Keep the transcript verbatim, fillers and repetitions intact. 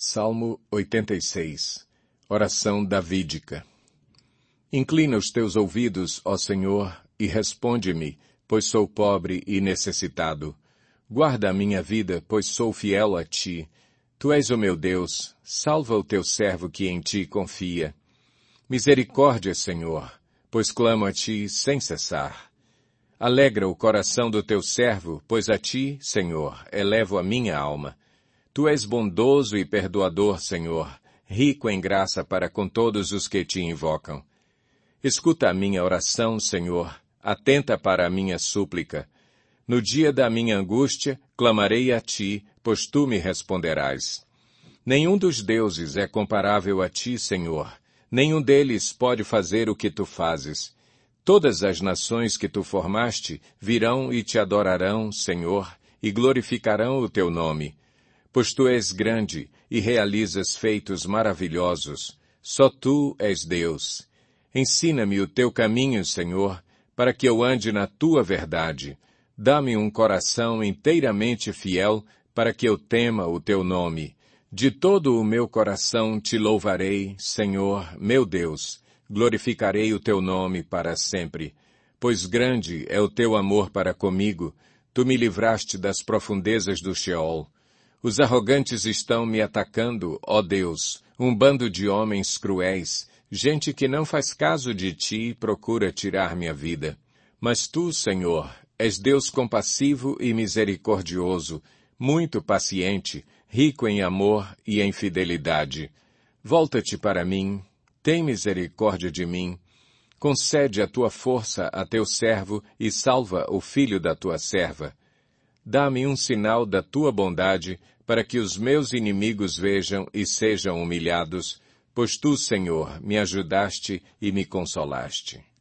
Salmo oitenta e seis. Oração davídica. Inclina os teus ouvidos, ó Senhor, e responde-me, pois sou pobre e necessitado. Guarda a minha vida, pois sou fiel a ti. Tu és o meu Deus, salva o teu servo que em ti confia. Misericórdia, Senhor, pois clamo a ti sem cessar. Alegra o coração do teu servo, pois a ti, Senhor, elevo a minha alma. Tu és bondoso e perdoador, Senhor, rico em graça para com todos os que te invocam. Escuta a minha oração, Senhor, atenta para a minha súplica. No dia da minha angústia, clamarei a ti, pois tu me responderás. Nenhum dos deuses é comparável a ti, Senhor. Nenhum deles pode fazer o que tu fazes. Todas as nações que tu formaste virão e te adorarão, Senhor, e glorificarão o teu nome. Pois tu és grande e realizas feitos maravilhosos. Só tu és Deus. Ensina-me o teu caminho, Senhor, para que eu ande na tua verdade. Dá-me um coração inteiramente fiel, para que eu tema o teu nome. De todo o meu coração te louvarei, Senhor, meu Deus. Glorificarei o teu nome para sempre. Pois grande é o teu amor para comigo. Tu me livraste das profundezas do Sheol. Os arrogantes estão me atacando, ó Deus, um bando de homens cruéis, gente que não faz caso de ti e procura tirar minha vida. Mas tu, Senhor, és Deus compassivo e misericordioso, muito paciente, rico em amor e em fidelidade. Volta-te para mim, tem misericórdia de mim. Concede a tua força a teu servo e salva o filho da tua serva. Dá-me um sinal da tua bondade, para que os meus inimigos vejam e sejam humilhados, pois tu, Senhor, me ajudaste e me consolaste.